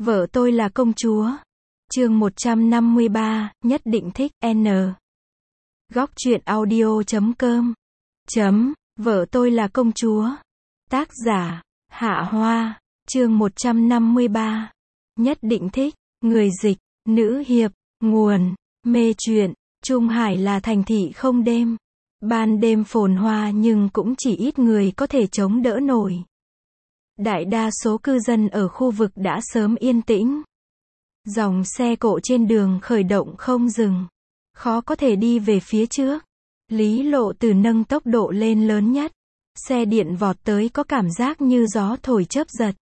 Vợ tôi là công chúa. Chương 153, nhất định thích, N. Góc truyện audio.com. Vợ tôi là công chúa. Tác giả, Hạ Hoa. Chương 153. Nhất định thích. Người dịch, nữ hiệp. Nguồn, mê truyện. Trung Hải là thành thị không đêm. Ban đêm phồn hoa nhưng cũng chỉ ít người có thể chống đỡ nổi. Đại đa số cư dân ở khu vực đã sớm yên tĩnh. Dòng xe cộ trên đường khởi động không dừng. Khó có thể đi về phía trước. Lý Lộ Từ nâng tốc độ lên lớn nhất. Xe điện vọt tới có cảm giác như gió thổi chớp giật.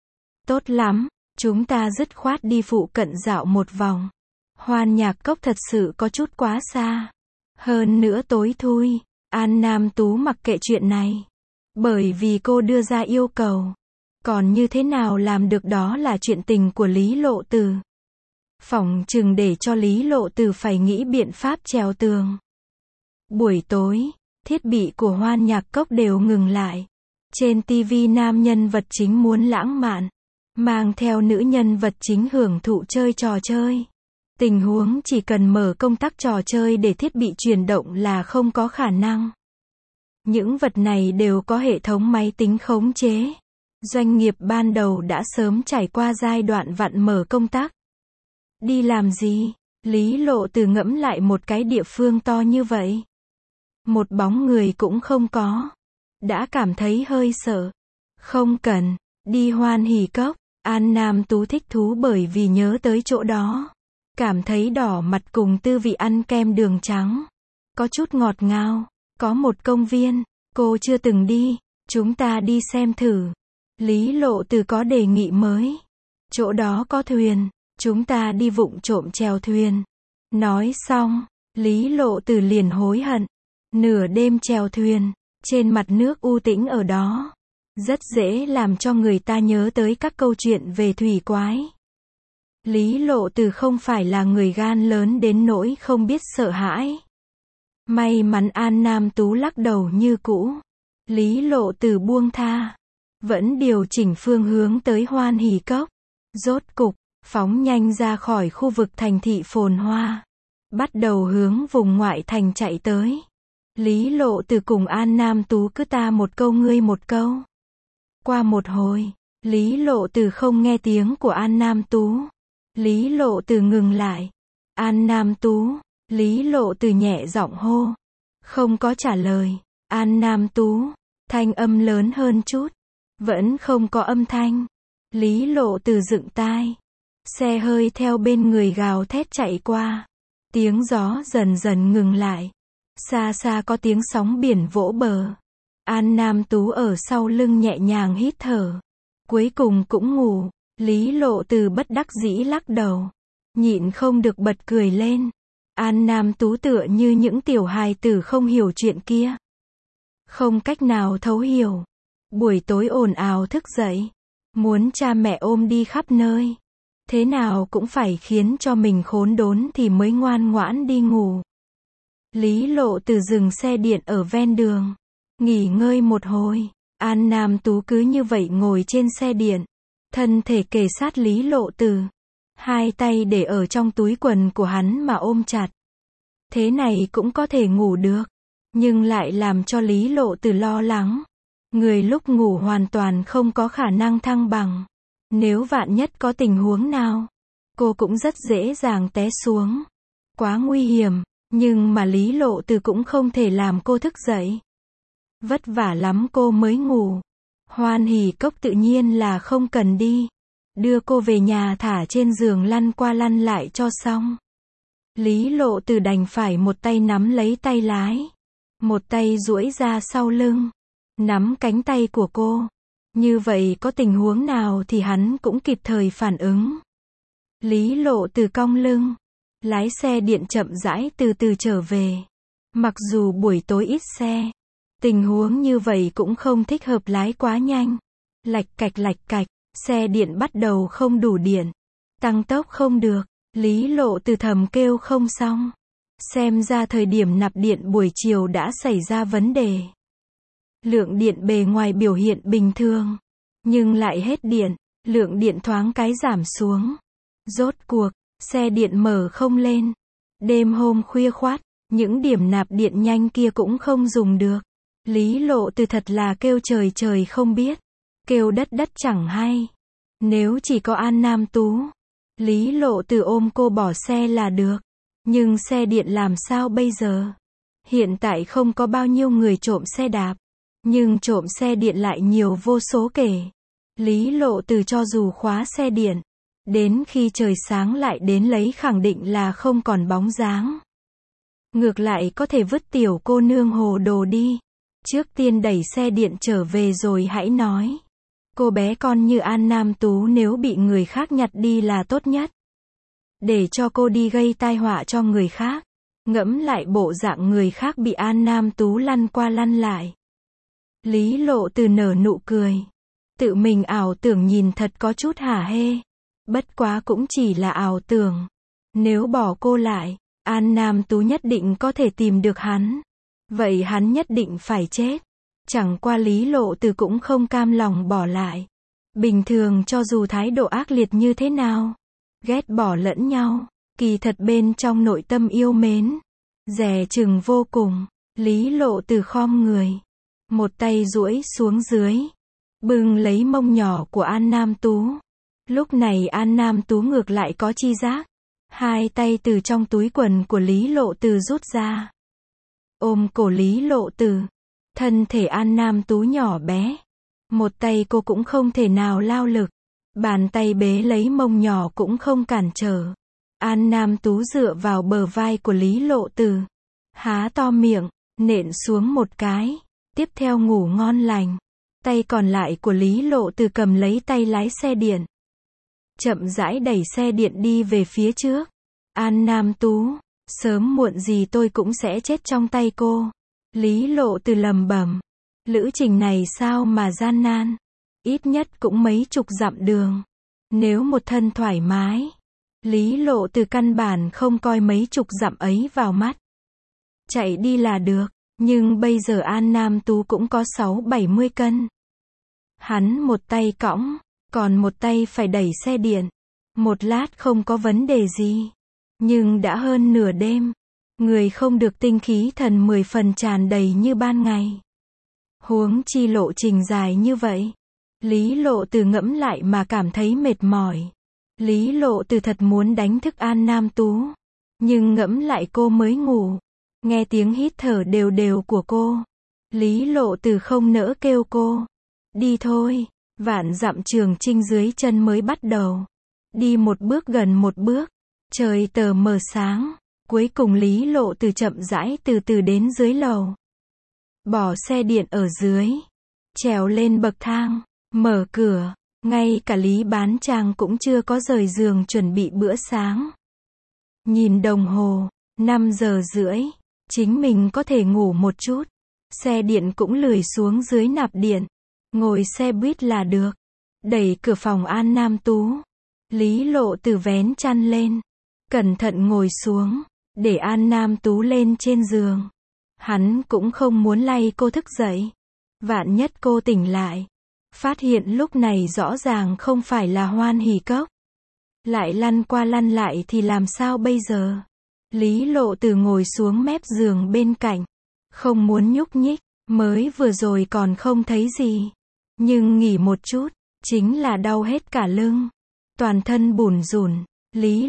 Tốt lắm, chúng ta dứt khoát đi phụ cận dạo một vòng. Hoan Nhạc Cốc thật sự có chút quá xa. Hơn nữa tối thui. An Nam Tú mặc kệ chuyện này. Bởi vì cô đưa ra yêu cầu. Còn như thế nào làm được đó là chuyện tình của Lý Lộ Từ. Phỏng chừng để cho Lý Lộ Từ phải nghĩ biện pháp trèo tường. Buổi tối, thiết bị của Hoan Nhạc Cốc đều ngừng lại. Trên TV nam nhân vật chính muốn lãng mạn, mang theo nữ nhân vật chính hưởng thụ chơi trò chơi. Tình huống chỉ cần mở công tắc trò chơi để thiết bị chuyển động là không có khả năng. Những vật này đều có hệ thống máy tính khống chế. Doanh nghiệp ban đầu đã sớm trải qua giai đoạn vặn mở công tắc. Đi làm gì? Lý Lộ Từ ngẫm lại một cái địa phương to như vậy. Một bóng người cũng không có. Đã cảm thấy hơi sợ. Không cần, đi Hoan Hỷ Cốc. An Nam Tú thích thú bởi vì nhớ tới chỗ đó. Cảm thấy đỏ mặt cùng tư vị ăn kem đường trắng. Có chút ngọt ngào. Có một công viên, cô chưa từng đi. Chúng ta đi xem thử. Lý Lộ Từ có đề nghị mới. Chỗ đó có thuyền. Chúng ta đi vụng trộm chèo thuyền. Nói xong, Lý Lộ Từ liền hối hận. Nửa đêm chèo thuyền, trên mặt nước u tĩnh ở đó. Rất dễ làm cho người ta nhớ tới các câu chuyện về thủy quái. Lý Lộ Từ không phải là người gan lớn đến nỗi không biết sợ hãi. May mắn An Nam Tú lắc đầu như cũ. Lý Lộ Từ buông tha. Vẫn điều chỉnh phương hướng tới Hoan Hỷ Cốc. Rốt cục, phóng nhanh ra khỏi khu vực thành thị phồn hoa. Bắt đầu hướng vùng ngoại thành chạy tới. Lý Lộ Từ cùng An Nam Tú cứ ta một câu ngươi một câu. Qua một hồi, Lý Lộ Từ không nghe tiếng của An Nam Tú. Lý Lộ Từ ngừng lại. An Nam Tú, Lý Lộ Từ nhẹ giọng hô. Không có trả lời. An Nam Tú, thanh âm lớn hơn chút. Vẫn không có âm thanh. Lý Lộ Từ dựng tai. Xe hơi theo bên người gào thét chạy qua. Tiếng gió dần dần ngừng lại. Xa xa có tiếng sóng biển vỗ bờ. An Nam Tú ở sau lưng nhẹ nhàng hít thở. Cuối cùng cũng ngủ. Lý Lộ Từ bất đắc dĩ lắc đầu. Nhịn không được bật cười lên. An Nam Tú tựa như những tiểu hài tử không hiểu chuyện kia. Không cách nào thấu hiểu. Buổi tối ồn ào thức dậy. Muốn cha mẹ ôm đi khắp nơi. Thế nào cũng phải khiến cho mình khốn đốn thì mới ngoan ngoãn đi ngủ. Lý Lộ Từ dừng xe điện ở ven đường. Nghỉ ngơi một hồi. An Nam Tú cứ như vậy ngồi trên xe điện. Thân thể kề sát Lý Lộ Từ. Hai tay để ở trong túi quần của hắn mà ôm chặt. Thế này cũng có thể ngủ được. Nhưng lại làm cho Lý Lộ Từ lo lắng. Người lúc ngủ hoàn toàn không có khả năng thăng bằng. Nếu vạn nhất có tình huống nào, cô cũng rất dễ dàng té xuống. Quá nguy hiểm, nhưng mà Lý Lộ Từ cũng không thể làm cô thức dậy. Vất vả lắm cô mới ngủ. Hoan Hỷ Cốc tự nhiên là không cần đi. Đưa cô về nhà thả trên giường lăn qua lăn lại cho xong. Lý Lộ Từ đành phải một tay nắm lấy tay lái. Một tay duỗi ra sau lưng. Nắm cánh tay của cô. Như vậy có tình huống nào thì hắn cũng kịp thời phản ứng. Lý Lộ Từ cong lưng. Lái xe điện chậm rãi từ từ trở về. Mặc dù buổi tối ít xe. Tình huống như vậy cũng không thích hợp lái quá nhanh. Lạch cạch, xe điện bắt đầu không đủ điện. Tăng tốc không được. Lý Lộ Từ thầm kêu không xong. Xem ra thời điểm nạp điện buổi chiều đã xảy ra vấn đề. Lượng điện bề ngoài biểu hiện bình thường. Nhưng lại hết điện. Lượng điện thoáng cái giảm xuống. Rốt cuộc, xe điện mở không lên. Đêm hôm khuya khoắt, những điểm nạp điện nhanh kia cũng không dùng được. Lý Lộ Từ thật là kêu trời trời không biết, kêu đất đất chẳng hay. Nếu chỉ có An Nam Tú, Lý Lộ Từ ôm cô bỏ xe là được. Nhưng xe điện làm sao bây giờ? Hiện tại không có bao nhiêu người trộm xe đạp, nhưng trộm xe điện lại nhiều vô số kể. Lý Lộ Từ cho dù khóa xe điện, đến khi trời sáng lại đến lấy khẳng định là không còn bóng dáng. Ngược lại có thể vứt tiểu cô nương hồ đồ đi. Trước tiên đẩy xe điện trở về rồi hãy nói. Cô bé con như An Nam Tú nếu bị người khác nhặt đi là tốt nhất. Để cho cô đi gây tai họa cho người khác. Ngẫm lại bộ dạng người khác bị An Nam Tú lăn qua lăn lại. Lý Lộ Từ nở nụ cười. Tự mình ảo tưởng nhìn thật có chút hả hê. Bất quá cũng chỉ là ảo tưởng. Nếu bỏ cô lại, An Nam Tú nhất định có thể tìm được hắn. Vậy hắn nhất định phải chết. Chẳng qua Lý Lộ Từ cũng không cam lòng bỏ lại. Bình thường cho dù thái độ ác liệt như thế nào, ghét bỏ lẫn nhau, kỳ thật bên trong nội tâm yêu mến, dè chừng vô cùng. Lý Lộ Từ khom người, một tay duỗi xuống dưới, bưng lấy mông nhỏ của An Nam Tú. Lúc này An Nam Tú ngược lại có chi giác, hai tay từ trong túi quần của Lý Lộ Từ rút ra, ôm cổ Lý Lộ Từ. Thân thể An Nam Tú nhỏ bé, một tay cô cũng không thể nào lao lực, bàn tay bế lấy mông nhỏ cũng không cản trở. An Nam Tú dựa vào bờ vai của Lý Lộ Từ, há to miệng, nện xuống một cái, tiếp theo ngủ ngon lành. Tay còn lại của Lý Lộ Từ cầm lấy tay lái xe điện, chậm rãi đẩy xe điện đi về phía trước. An Nam Tú, sớm muộn gì tôi cũng sẽ chết trong tay cô. Lý Lộ Từ lầm bầm, lữ trình này sao mà gian nan, ít nhất cũng mấy chục dặm đường. Nếu một thân thoải mái, Lý Lộ Từ căn bản không coi mấy chục dặm ấy vào mắt. Chạy đi là được, nhưng bây giờ An Nam Tú cũng có 60-70 cân. Hắn một tay cõng, còn một tay phải đẩy xe điện. Một lát không có vấn đề gì. Nhưng đã hơn nửa đêm. Người không được tinh khí thần 10 phần tràn đầy như ban ngày. Huống chi lộ trình dài như vậy. Lý Lộ Từ ngẫm lại mà cảm thấy mệt mỏi. Lý Lộ Từ thật muốn đánh thức An Nam Tú. Nhưng ngẫm lại cô mới ngủ. Nghe tiếng hít thở đều đều của cô. Lý Lộ Từ không nỡ kêu cô. Đi thôi, vạn dặm trường chinh dưới chân mới bắt đầu. Đi một bước gần một bước. Trời tờ mờ sáng. Cuối cùng Lý Lộ Từ chậm rãi từ từ đến dưới lầu. Bỏ xe điện ở dưới. Trèo lên bậc thang. Mở cửa. Ngay cả Lý Bán Trang cũng chưa có rời giường chuẩn bị bữa sáng. Nhìn đồng hồ. 5 giờ rưỡi. Chính mình có thể ngủ một chút. Xe điện cũng lười xuống dưới nạp điện. Ngồi xe buýt là được. Đẩy cửa phòng An Nam Tú. Lý Lộ Từ vén chăn lên. Cẩn thận ngồi xuống. Để An Nam Tú lên trên giường. Hắn cũng không muốn lay cô thức dậy. Vạn nhất cô tỉnh lại. Phát hiện lúc này rõ ràng không phải là Hoan Hỷ Cốc. Lại lăn qua lăn lại thì làm sao bây giờ? Lý Lộ Từ ngồi xuống mép giường bên cạnh. Không muốn nhúc nhích. Mới vừa rồi còn không thấy gì. Nhưng nghỉ một chút. Chính là đau hết cả lưng. Toàn thân bủn rủn. Lý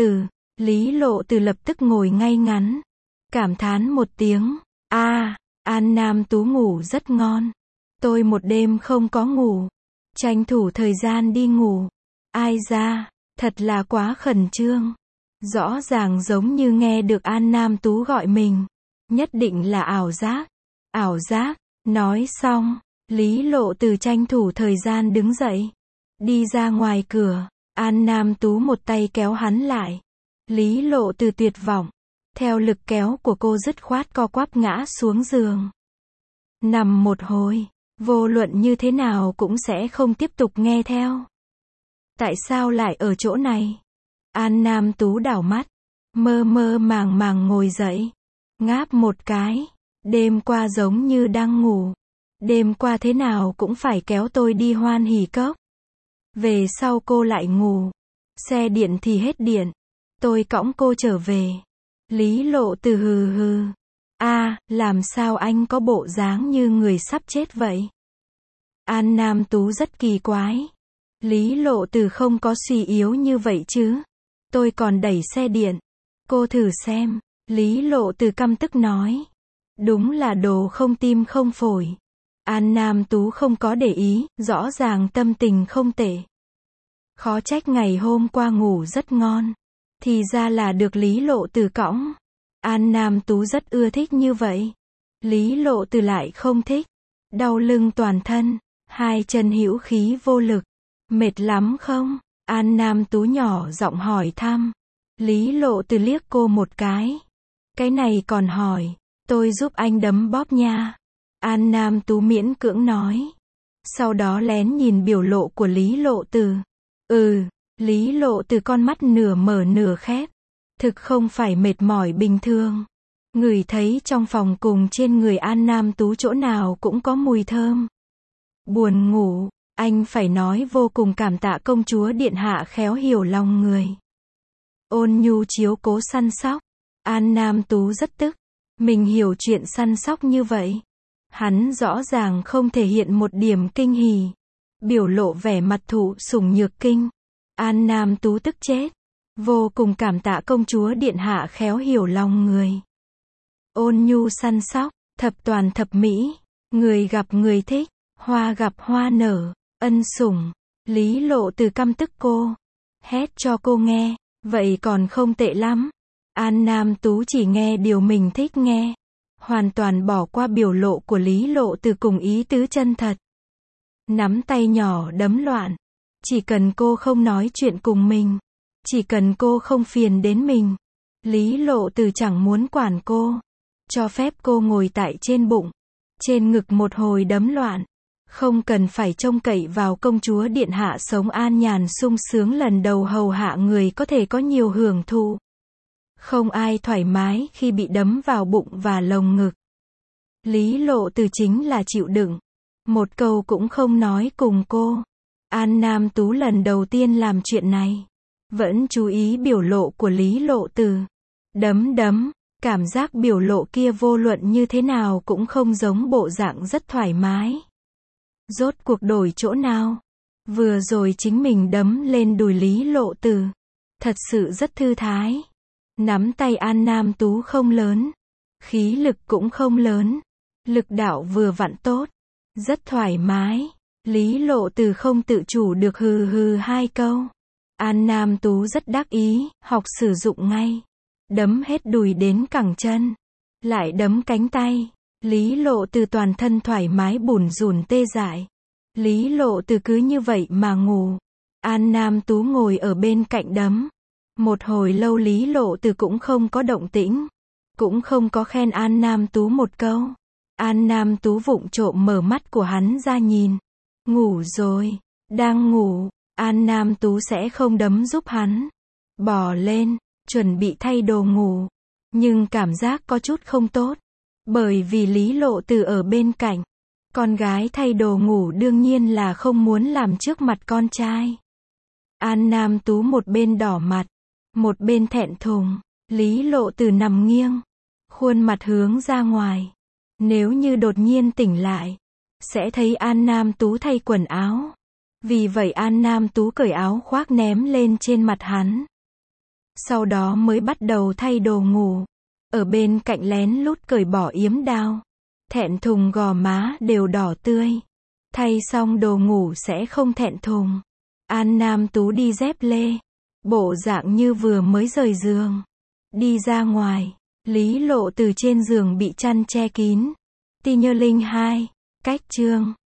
Lộ Từ lập tức ngồi ngay ngắn. Cảm thán một tiếng. An Nam Tú ngủ rất ngon. Tôi một đêm không có ngủ. Tranh thủ thời gian đi ngủ. Ai da, thật là quá khẩn trương. Rõ ràng giống như nghe được An Nam Tú gọi mình. Nhất định là ảo giác. Ảo giác. Nói xong, Lý Lộ Từ tranh thủ thời gian đứng dậy. Đi ra ngoài cửa. An Nam Tú một tay kéo hắn lại. Lý Lộ Từ tuyệt vọng. Theo lực kéo của cô dứt khoát co quắp ngã xuống giường. Nằm một hồi. Vô luận như thế nào cũng sẽ không tiếp tục nghe theo. Tại sao lại ở chỗ này? An Nam Tú đảo mắt. Mơ mơ màng màng ngồi dậy. Ngáp một cái. Đêm qua giống như đang ngủ. Đêm qua thế nào cũng phải kéo tôi đi Hoan Hỷ Cốc. Về sau cô lại ngủ. Xe điện thì hết điện. Tôi cõng cô trở về. Lý Lộ Từ hừ hừ. Làm sao anh có bộ dáng như người sắp chết vậy? An Nam Tú rất kỳ quái. Lý Lộ Từ không có suy yếu như vậy chứ. Tôi còn đẩy xe điện. Cô thử xem. Lý Lộ Từ căm tức nói. Đúng là đồ không tim không phổi. An Nam Tú không có để ý, rõ ràng tâm tình không tệ. Khó trách ngày hôm qua ngủ rất ngon. Thì ra là được Lý Lộ Từ cõng. An Nam Tú rất ưa thích như vậy. Lý Lộ Từ lại không thích. Đau lưng toàn thân, hai chân hữu khí vô lực. Mệt lắm không? An Nam Tú nhỏ giọng hỏi thăm. Lý Lộ Từ liếc cô một cái. Cái này còn hỏi, tôi giúp anh đấm bóp nha. An Nam Tú miễn cưỡng nói. Sau đó lén nhìn biểu lộ của Lý Lộ Từ. Lý Lộ Từ con mắt nửa mở nửa khép. Thực không phải mệt mỏi bình thường. Ngửi thấy trong phòng cùng trên người An Nam Tú chỗ nào cũng có mùi thơm. Buồn ngủ, anh phải nói vô cùng cảm tạ công chúa điện hạ khéo hiểu lòng người. Ôn nhu chiếu cố săn sóc. An Nam Tú rất tức. Mình hiểu chuyện săn sóc như vậy. Hắn rõ ràng không thể hiện một điểm kinh hỉ. Biểu lộ vẻ mặt thụ sủng nhược kinh. An Nam Tú tức chết. Vô cùng cảm tạ công chúa điện hạ khéo hiểu lòng người. Ôn nhu săn sóc, thập toàn thập mỹ. Người gặp người thích, hoa gặp hoa nở, ân sủng. Lý Lộ Từ căm tức cô. Hét cho cô nghe, vậy còn không tệ lắm. An Nam Tú chỉ nghe điều mình thích nghe. Hoàn toàn bỏ qua biểu lộ của Lý Lộ Từ cùng ý tứ chân thật. Nắm tay nhỏ đấm loạn. Chỉ cần cô không nói chuyện cùng mình. Chỉ cần cô không phiền đến mình. Lý Lộ Từ chẳng muốn quản cô. Cho phép cô ngồi tại trên bụng. Trên ngực một hồi đấm loạn. Không cần phải trông cậy vào công chúa điện hạ sống an nhàn sung sướng lần đầu hầu hạ người có thể có nhiều hưởng thụ. Không ai thoải mái khi bị đấm vào bụng và lồng ngực. Lý Lộ Từ chính là chịu đựng. Một câu cũng không nói cùng cô. An Nam Tú lần đầu tiên làm chuyện này. Vẫn chú ý biểu lộ của Lý Lộ Từ. Đấm, cảm giác biểu lộ kia vô luận như thế nào cũng không giống bộ dạng rất thoải mái. Rốt cuộc đổi chỗ nào? Vừa rồi chính mình đấm lên đùi Lý Lộ Từ. Thật sự rất thư thái. Nắm tay An Nam Tú không lớn. Khí lực cũng không lớn. Lực đạo vừa vặn tốt. Rất thoải mái. Lý Lộ Từ không tự chủ được hừ hừ hai câu. An Nam Tú rất đắc ý, học sử dụng ngay. Đấm hết đùi đến cẳng chân. Lại đấm cánh tay. Lý Lộ Từ toàn thân thoải mái bủn rủn tê dại. Lý Lộ Từ cứ như vậy mà ngủ. An Nam Tú ngồi ở bên cạnh đấm. Một hồi lâu Lý Lộ Từ cũng không có động tĩnh. Cũng không có khen An Nam Tú một câu. An Nam Tú vụng trộm mở mắt của hắn ra nhìn. Ngủ rồi. Đang ngủ. An Nam Tú sẽ không đấm giúp hắn. Bò lên. Chuẩn bị thay đồ ngủ. Nhưng cảm giác có chút không tốt. Bởi vì Lý Lộ Từ ở bên cạnh. Con gái thay đồ ngủ đương nhiên là không muốn làm trước mặt con trai. An Nam Tú một bên đỏ mặt. Một bên thẹn thùng. Lý Lộ Từ nằm nghiêng. Khuôn mặt hướng ra ngoài. Nếu như đột nhiên tỉnh lại. Sẽ thấy An Nam Tú thay quần áo. Vì vậy An Nam Tú cởi áo khoác ném lên trên mặt hắn. Sau đó mới bắt đầu thay đồ ngủ. Ở bên cạnh lén lút cởi bỏ yếm đao. Thẹn thùng gò má đều đỏ tươi. Thay xong đồ ngủ sẽ không thẹn thùng. An Nam Tú đi dép lê. Bộ dạng như vừa mới rời giường. Đi ra ngoài. Lý Lộ Từ trên giường bị chăn che kín. Ti Nhơ Linh 2. Cách chương